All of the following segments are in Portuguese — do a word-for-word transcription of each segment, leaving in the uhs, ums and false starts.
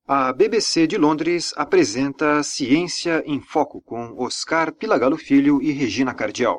A B B C de Londres apresenta Ciência em Foco com Oscar Pilagalo Filho e Regina Cardial.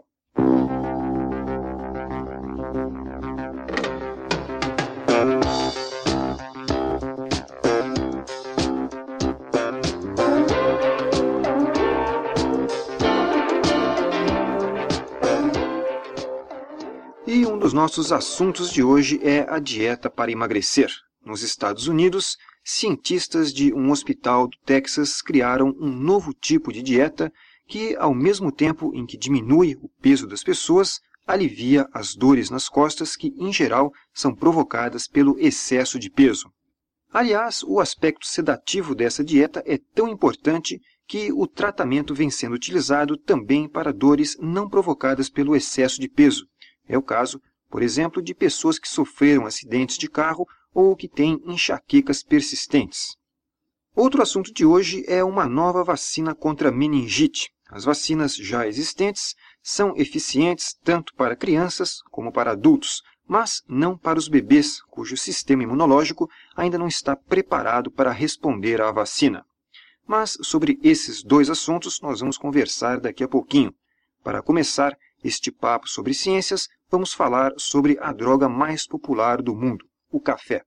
E um dos nossos assuntos de hoje é a dieta para emagrecer. Nos Estados Unidos, cientistas de um hospital do Texas criaram um novo tipo de dieta que, ao mesmo tempo em que diminui o peso das pessoas, alivia as dores nas costas que, em geral, são provocadas pelo excesso de peso. Aliás, o aspecto sedativo dessa dieta é tão importante que o tratamento vem sendo utilizado também para dores não provocadas pelo excesso de peso. É o caso, por exemplo, de pessoas que sofreram acidentes de carro ou que têm enxaquecas persistentes. Outro assunto de hoje é uma nova vacina contra meningite. As vacinas já existentes são eficientes tanto para crianças como para adultos, mas não para os bebês, cujo sistema imunológico ainda não está preparado para responder à vacina. Mas sobre esses dois assuntos nós vamos conversar daqui a pouquinho. Para começar este papo sobre ciências, vamos falar sobre a droga mais popular do mundo, o café.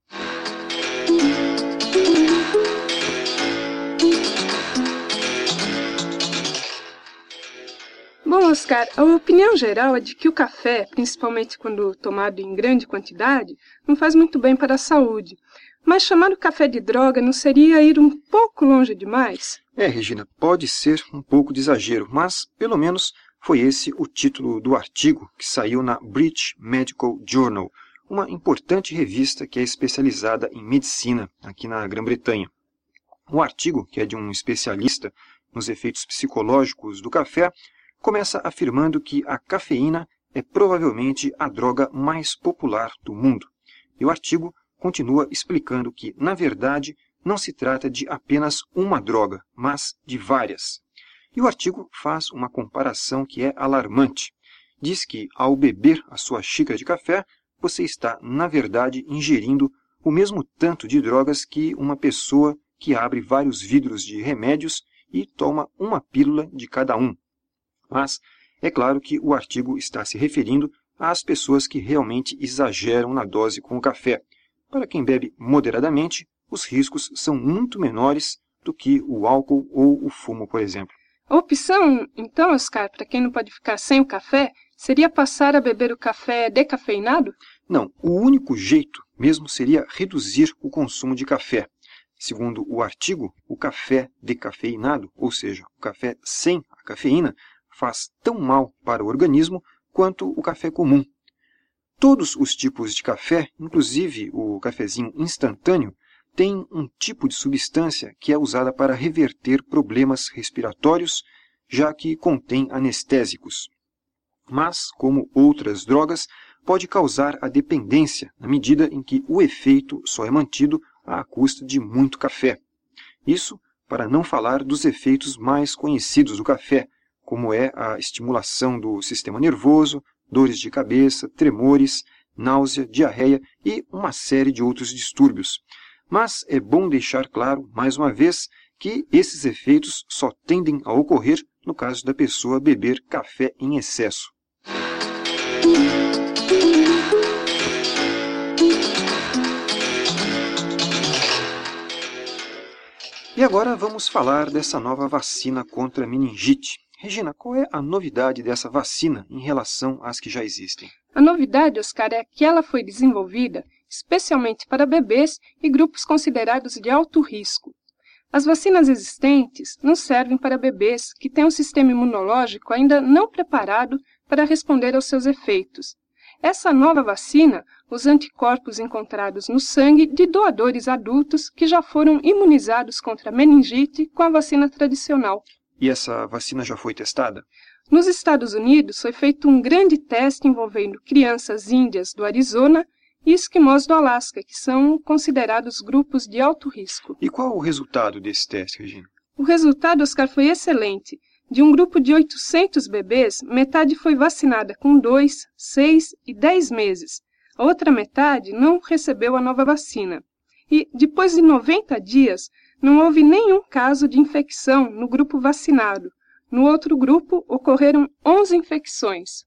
Bom, Oscar, a opinião geral é de que o café, principalmente quando tomado em grande quantidade, não faz muito bem para a saúde. Mas chamar o café de droga não seria ir um pouco longe demais? É, Regina, pode ser um pouco de exagero, mas pelo menos foi esse o título do artigo que saiu na British Medical Journal, uma importante revista que é especializada em medicina aqui na Grã-Bretanha. O artigo, que é de um especialista nos efeitos psicológicos do café, começa afirmando que a cafeína é provavelmente a droga mais popular do mundo. E o artigo continua explicando que, na verdade, não se trata de apenas uma droga, mas de várias. E o artigo faz uma comparação que é alarmante. Diz que, ao beber a sua xícara de café, você está, na verdade, ingerindo o mesmo tanto de drogas que uma pessoa que abre vários vidros de remédios e toma uma pílula de cada um. Mas é claro que o artigo está se referindo às pessoas que realmente exageram na dose com o café. Para quem bebe moderadamente, os riscos são muito menores do que o álcool ou o fumo, por exemplo. A opção, então, Oscar, para quem não pode ficar sem o café, seria passar a beber o café decafeinado? Não, o único jeito mesmo seria reduzir o consumo de café. Segundo o artigo, o café decafeinado, ou seja, o café sem a cafeína, faz tão mal para o organismo quanto o café comum. Todos os tipos de café, inclusive o cafezinho instantâneo, têm um tipo de substância que é usada para reverter problemas respiratórios, já que contém anestésicos. Mas, como outras drogas, pode causar a dependência na medida em que o efeito só é mantido à custa de muito café. Isso para não falar dos efeitos mais conhecidos do café, como é a estimulação do sistema nervoso, dores de cabeça, tremores, náusea, diarreia e uma série de outros distúrbios. Mas é bom deixar claro, mais uma vez, que esses efeitos só tendem a ocorrer no caso da pessoa beber café em excesso. E agora vamos falar dessa nova vacina contra a meningite. Regina, qual é a novidade dessa vacina em relação às que já existem? A novidade, Oscar, é que ela foi desenvolvida especialmente para bebês e grupos considerados de alto risco. As vacinas existentes não servem para bebês que têm um sistema imunológico ainda não preparado para responder aos seus efeitos. Essa nova vacina usa anticorpos encontrados no sangue de doadores adultos que já foram imunizados contra a meningite com a vacina tradicional. E essa vacina já foi testada? Nos Estados Unidos foi feito um grande teste envolvendo crianças índias do Arizona e esquimós do Alasca, que são considerados grupos de alto risco. E qual o resultado desse teste, Regina? O resultado, Oscar, foi excelente. De um grupo de oitocentos bebês, metade foi vacinada com dois, seis e dez meses. A outra metade não recebeu a nova vacina. E, depois de noventa dias, não houve nenhum caso de infecção no grupo vacinado. No outro grupo, ocorreram onze infecções.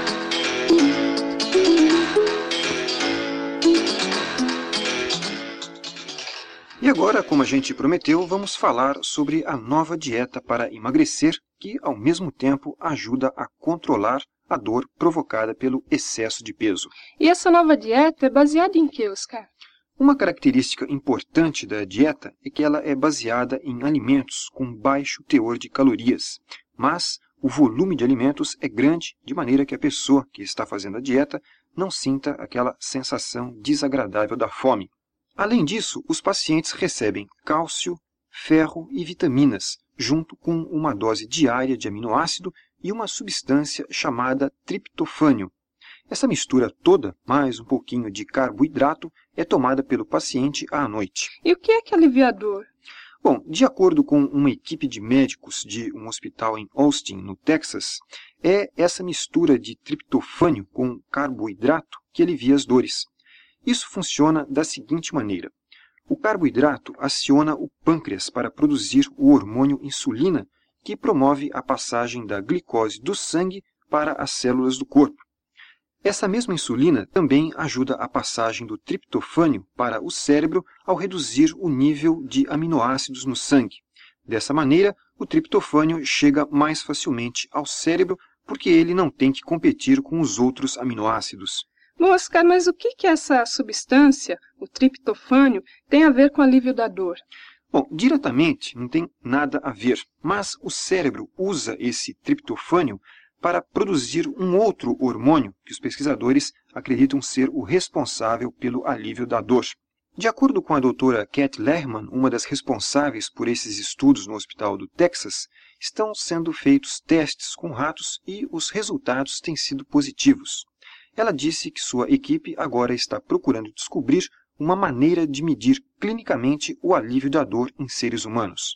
E agora, como a gente prometeu, vamos falar sobre a nova dieta para emagrecer, que, ao mesmo tempo, ajuda a controlar a dor provocada pelo excesso de peso. E essa nova dieta é baseada em que, Oscar? Uma característica importante da dieta é que ela é baseada em alimentos com baixo teor de calorias, mas o volume de alimentos é grande, de maneira que a pessoa que está fazendo a dieta não sinta aquela sensação desagradável da fome. Além disso, os pacientes recebem cálcio, ferro e vitaminas, junto com uma dose diária de aminoácido e uma substância chamada triptofânio. Essa mistura toda, mais um pouquinho de carboidrato, é tomada pelo paciente à noite. E o que é que alivia a dor? Bom, de acordo com uma equipe de médicos de um hospital em Austin, no Texas, é essa mistura de triptofânio com carboidrato que alivia as dores. Isso funciona da seguinte maneira. O carboidrato aciona o pâncreas para produzir o hormônio insulina, que promove a passagem da glicose do sangue para as células do corpo. Essa mesma insulina também ajuda a passagem do triptofânio para o cérebro ao reduzir o nível de aminoácidos no sangue. Dessa maneira, o triptofânio chega mais facilmente ao cérebro porque ele não tem que competir com os outros aminoácidos. Bom, Oscar, mas o que que essa substância, o triptofânio, tem a ver com o alívio da dor? Bom, diretamente não tem nada a ver, mas o cérebro usa esse triptofânio para produzir um outro hormônio que os pesquisadores acreditam ser o responsável pelo alívio da dor. De acordo com a doutora Cat Lehman, uma das responsáveis por esses estudos no Hospital do Texas, estão sendo feitos testes com ratos e os resultados têm sido positivos. Ela disse que sua equipe agora está procurando descobrir uma maneira de medir clinicamente o alívio da dor em seres humanos.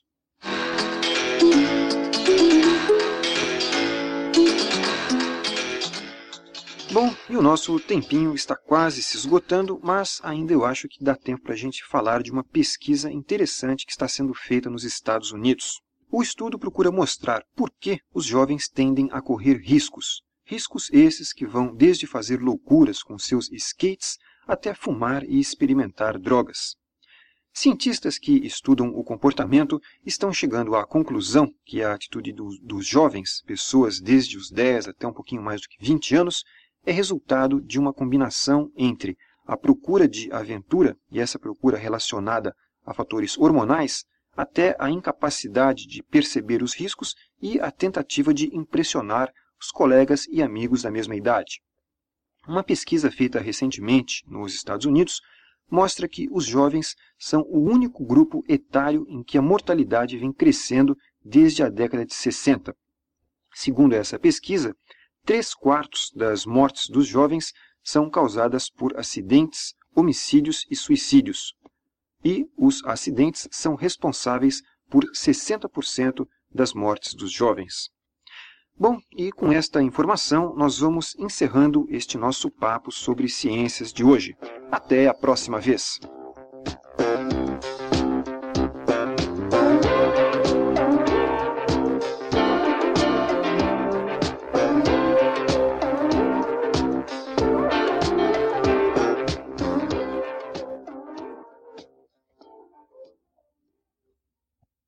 Bom, e o nosso tempinho está quase se esgotando, mas ainda eu acho que dá tempo para a gente falar de uma pesquisa interessante que está sendo feita nos Estados Unidos. O estudo procura mostrar por que os jovens tendem a correr riscos. Riscos esses que vão desde fazer loucuras com seus skates até fumar e experimentar drogas. Cientistas que estudam o comportamento estão chegando à conclusão que a atitude do, dos jovens, pessoas desde os dez até um pouquinho mais do que vinte anos, é resultado de uma combinação entre a procura de aventura, e essa procura relacionada a fatores hormonais, até a incapacidade de perceber os riscos e a tentativa de impressionar os colegas e amigos da mesma idade. Uma pesquisa feita recentemente nos Estados Unidos mostra que os jovens são o único grupo etário em que a mortalidade vem crescendo desde a década de sessenta. Segundo essa pesquisa, três quartos das mortes dos jovens são causadas por acidentes, homicídios e suicídios. E os acidentes são responsáveis por sessenta por cento das mortes dos jovens. Bom, e com esta informação nós vamos encerrando este nosso papo sobre ciências de hoje. Até a próxima vez!